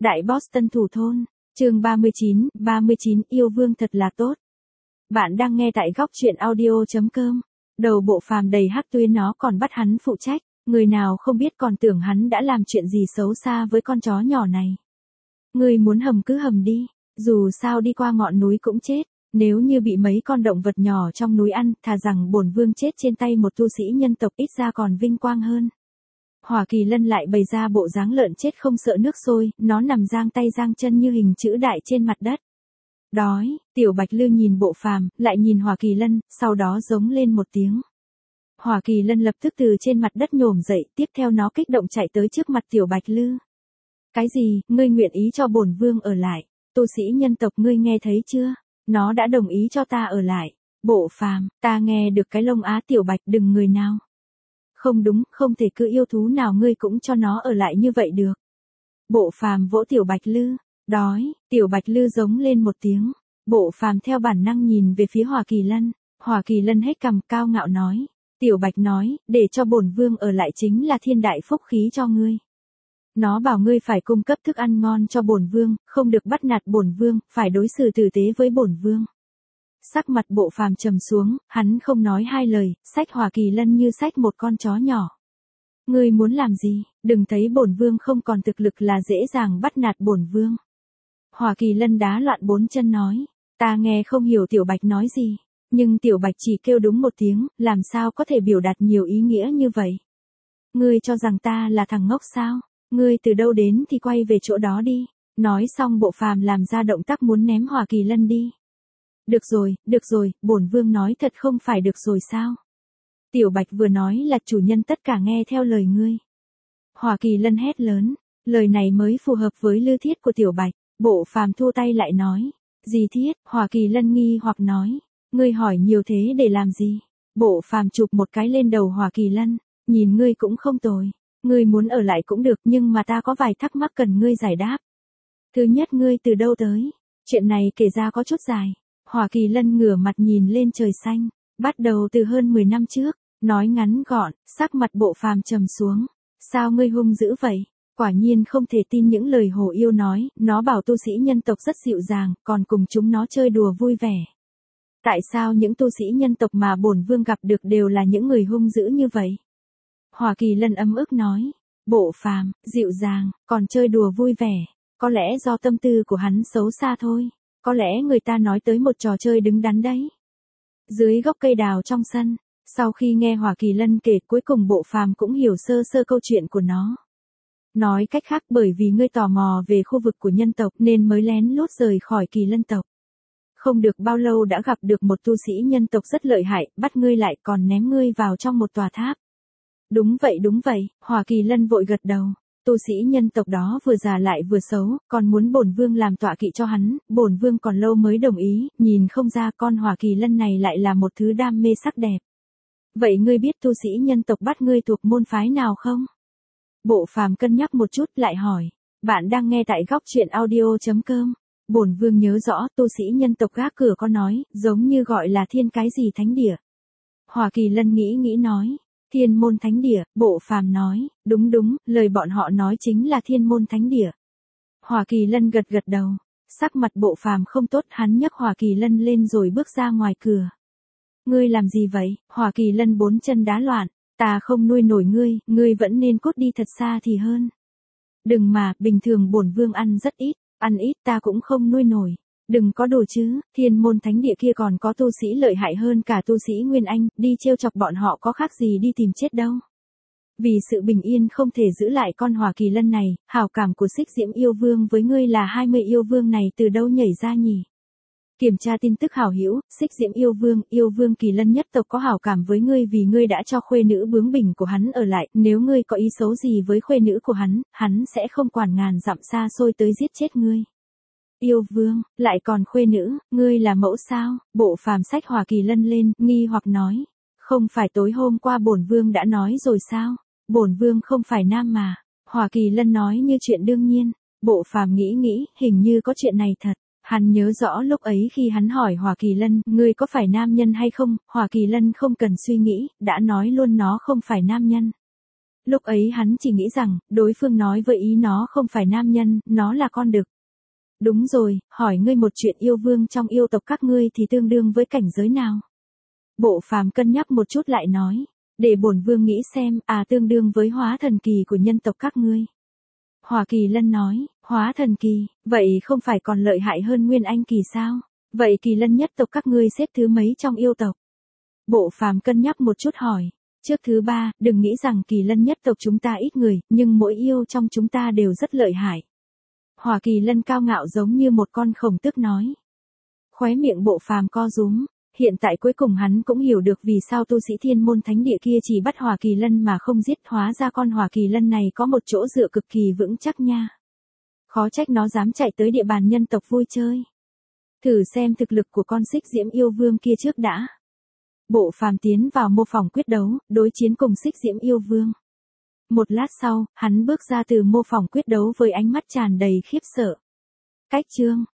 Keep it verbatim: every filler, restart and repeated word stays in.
Đại Boston thủ thôn, chương ba mươi chín, ba mươi chín yêu vương thật là tốt. Bạn đang nghe tại góc truyện audio.com. Đầu bộ phàm đầy hắc tuyến nó còn bắt hắn phụ trách, người nào không biết còn tưởng hắn đã làm chuyện gì xấu xa với con chó nhỏ này. Ngươi muốn hầm cứ hầm đi, dù sao đi qua ngọn núi cũng chết, nếu như bị mấy con động vật nhỏ trong núi ăn, thà rằng bổn vương chết trên tay một tu sĩ nhân tộc ít ra còn vinh quang hơn. Hỏa Kỳ Lân lại bày ra bộ dáng lợn chết không sợ nước sôi, nó nằm giang tay giang chân như hình chữ đại trên mặt đất. Đói, Tiểu Bạch Lư nhìn bộ phàm, lại nhìn Hỏa Kỳ Lân, sau đó giống lên một tiếng. Hỏa Kỳ Lân lập tức từ trên mặt đất nhổm dậy, tiếp theo nó kích động chạy tới trước mặt Tiểu Bạch Lư. Cái gì, ngươi nguyện ý cho bổn vương ở lại, tu sĩ nhân tộc ngươi nghe thấy chưa? Nó đã đồng ý cho ta ở lại. Bộ phàm, ta nghe được cái lông á Tiểu Bạch đừng người nào. Không đúng, không thể cứ yêu thú nào ngươi cũng cho nó ở lại như vậy được. Bộ phàm vỗ Tiểu Bạch Lư, đói, Tiểu Bạch Lư giống lên một tiếng. Bộ phàm theo bản năng nhìn về phía Hỏa Kỳ Lân, Hỏa Kỳ Lân hết cằm cao ngạo nói. Tiểu Bạch nói, để cho bổn vương ở lại chính là thiên đại phúc khí cho ngươi. Nó bảo ngươi phải cung cấp thức ăn ngon cho bổn vương, không được bắt nạt bổn vương, phải đối xử tử tế với bổn vương. Sắc mặt bộ phàm trầm xuống, hắn không nói hai lời, xách Hỏa Kỳ Lân như xách một con chó nhỏ. Ngươi muốn làm gì, đừng thấy bổn vương không còn thực lực là dễ dàng bắt nạt bổn vương. Hỏa Kỳ Lân đá loạn bốn chân nói, ta nghe không hiểu Tiểu Bạch nói gì, nhưng Tiểu Bạch chỉ kêu đúng một tiếng, làm sao có thể biểu đạt nhiều ý nghĩa như vậy. Ngươi cho rằng ta là thằng ngốc sao, ngươi từ đâu đến thì quay về chỗ đó đi. Nói xong bộ phàm làm ra động tác muốn ném Hỏa Kỳ Lân đi. Được rồi, được rồi, bổn vương nói thật không phải được rồi sao? Tiểu Bạch vừa nói là chủ nhân tất cả nghe theo lời ngươi. Hỏa Kỳ Lân hét lớn, lời này mới phù hợp với lư thiết của Tiểu Bạch. Bộ phàm thu tay lại nói, gì thiết? Hỏa Kỳ Lân nghi hoặc nói, ngươi hỏi nhiều thế để làm gì? Bộ phàm chụp một cái lên đầu Hỏa Kỳ Lân, nhìn ngươi cũng không tồi, ngươi muốn ở lại cũng được nhưng mà ta có vài thắc mắc cần ngươi giải đáp. Thứ nhất, ngươi từ đâu tới? Chuyện này kể ra có chút dài. Hỏa Kỳ Lân ngửa mặt nhìn lên trời xanh, bắt đầu từ hơn mười năm trước, nói ngắn gọn, sắc mặt bộ phàm trầm xuống. Sao ngươi hung dữ vậy? Quả nhiên không thể tin những lời hồ yêu nói, nó bảo tu sĩ nhân tộc rất dịu dàng, còn cùng chúng nó chơi đùa vui vẻ. Tại sao những tu sĩ nhân tộc mà bổn vương gặp được đều là những người hung dữ như vậy? Hỏa Kỳ Lân ấm ức nói, bộ phàm, dịu dàng, còn chơi đùa vui vẻ, có lẽ do tâm tư của hắn xấu xa thôi. Có lẽ người ta nói tới một trò chơi đứng đắn đấy. Dưới gốc cây đào trong sân, sau khi nghe Hỏa Kỳ Lân kể cuối cùng bộ phàm cũng hiểu sơ sơ câu chuyện của nó. Nói cách khác bởi vì ngươi tò mò về khu vực của nhân tộc nên mới lén lút rời khỏi Kỳ Lân tộc. Không được bao lâu đã gặp được một tu sĩ nhân tộc rất lợi hại, bắt ngươi lại còn ném ngươi vào trong một tòa tháp. Đúng vậy đúng vậy, Hỏa Kỳ Lân vội gật đầu. Tu sĩ nhân tộc đó vừa già lại vừa xấu, còn muốn bổn vương làm tọa kỵ cho hắn, bổn vương còn lâu mới đồng ý, nhìn không ra con Hỏa Kỳ Lân này lại là một thứ đam mê sắc đẹp. Vậy ngươi biết tu sĩ nhân tộc bắt ngươi thuộc môn phái nào không? Bộ phàm cân nhắc một chút lại hỏi, bạn đang nghe tại góc truyện audio.com. Bổn vương nhớ rõ tu sĩ nhân tộc gác cửa có nói, giống như gọi là thiên cái gì thánh địa. Hỏa Kỳ Lân nghĩ nghĩ nói. Thiên môn thánh địa, bộ phàm nói, đúng đúng, lời bọn họ nói chính là thiên môn thánh địa. Hỏa Kỳ Lân gật gật đầu, sắc mặt bộ phàm không tốt, hắn nhấc Hỏa Kỳ Lân lên rồi bước ra ngoài cửa. Ngươi làm gì vậy? Hỏa Kỳ Lân bốn chân đá loạn, ta không nuôi nổi ngươi, ngươi vẫn nên cút đi thật xa thì hơn. Đừng mà, bình thường bổn vương ăn rất ít, ăn ít ta cũng không nuôi nổi. Đừng có đồ chứ, thiên môn thánh địa kia còn có tu sĩ lợi hại hơn cả tu sĩ Nguyên Anh, đi trêu chọc bọn họ có khác gì đi tìm chết đâu. Vì sự bình yên không thể giữ lại con Hỏa Kỳ Lân này, hảo cảm của Xích Diễm yêu vương với ngươi là hai mươi yêu vương này từ đâu nhảy ra nhỉ? Kiểm tra tin tức hảo hữu, Xích Diễm yêu vương, yêu vương Kỳ Lân nhất tộc có hảo cảm với ngươi vì ngươi đã cho khuê nữ bướng bỉnh của hắn ở lại, nếu ngươi có ý xấu gì với khuê nữ của hắn, hắn sẽ không quản ngàn dặm xa xôi tới giết chết ngươi. Yêu vương, lại còn khuê nữ, ngươi là mẫu sao? Bộ phàm xách Hỏa Kỳ Lân lên, nghi hoặc nói. Không phải tối hôm qua bổn vương đã nói rồi sao? Bổn vương không phải nam mà. Hỏa Kỳ Lân nói như chuyện đương nhiên. Bộ phàm nghĩ nghĩ, hình như có chuyện này thật. Hắn nhớ rõ lúc ấy khi hắn hỏi Hỏa Kỳ Lân, ngươi có phải nam nhân hay không? Hỏa Kỳ Lân không cần suy nghĩ, đã nói luôn nó không phải nam nhân. Lúc ấy hắn chỉ nghĩ rằng, đối phương nói với ý nó không phải nam nhân, nó là con đực. Đúng rồi, hỏi ngươi một chuyện, yêu vương trong yêu tộc các ngươi thì tương đương với cảnh giới nào? Bộ Phàm cân nhắc một chút lại nói, để bổn vương nghĩ xem, à tương đương với hóa thần kỳ của nhân tộc các ngươi. Hỏa Kỳ Lân nói, hóa thần kỳ, vậy không phải còn lợi hại hơn Nguyên Anh kỳ sao? Vậy Kỳ Lân nhất tộc các ngươi xếp thứ mấy trong yêu tộc? Bộ Phàm cân nhắc một chút hỏi, trước thứ ba, đừng nghĩ rằng Kỳ Lân nhất tộc chúng ta ít người, nhưng mỗi yêu trong chúng ta đều rất lợi hại. Hỏa Kỳ Lân cao ngạo giống như một con khổng tước nói. Khóe miệng Bộ Phàm co rúm, hiện tại cuối cùng hắn cũng hiểu được vì sao tu sĩ Thiên Môn Thánh Địa kia chỉ bắt Hỏa Kỳ Lân mà không giết, hóa ra con Hỏa Kỳ Lân này có một chỗ dựa cực kỳ vững chắc nha. Khó trách nó dám chạy tới địa bàn nhân tộc vui chơi. Thử xem thực lực của con Xích Diễm yêu vương kia trước đã. Bộ Phàm tiến vào mô phỏng quyết đấu, đối chiến cùng Xích Diễm yêu vương. Một lát sau, hắn bước ra từ mô phỏng quyết đấu với ánh mắt tràn đầy khiếp sợ. Cách chương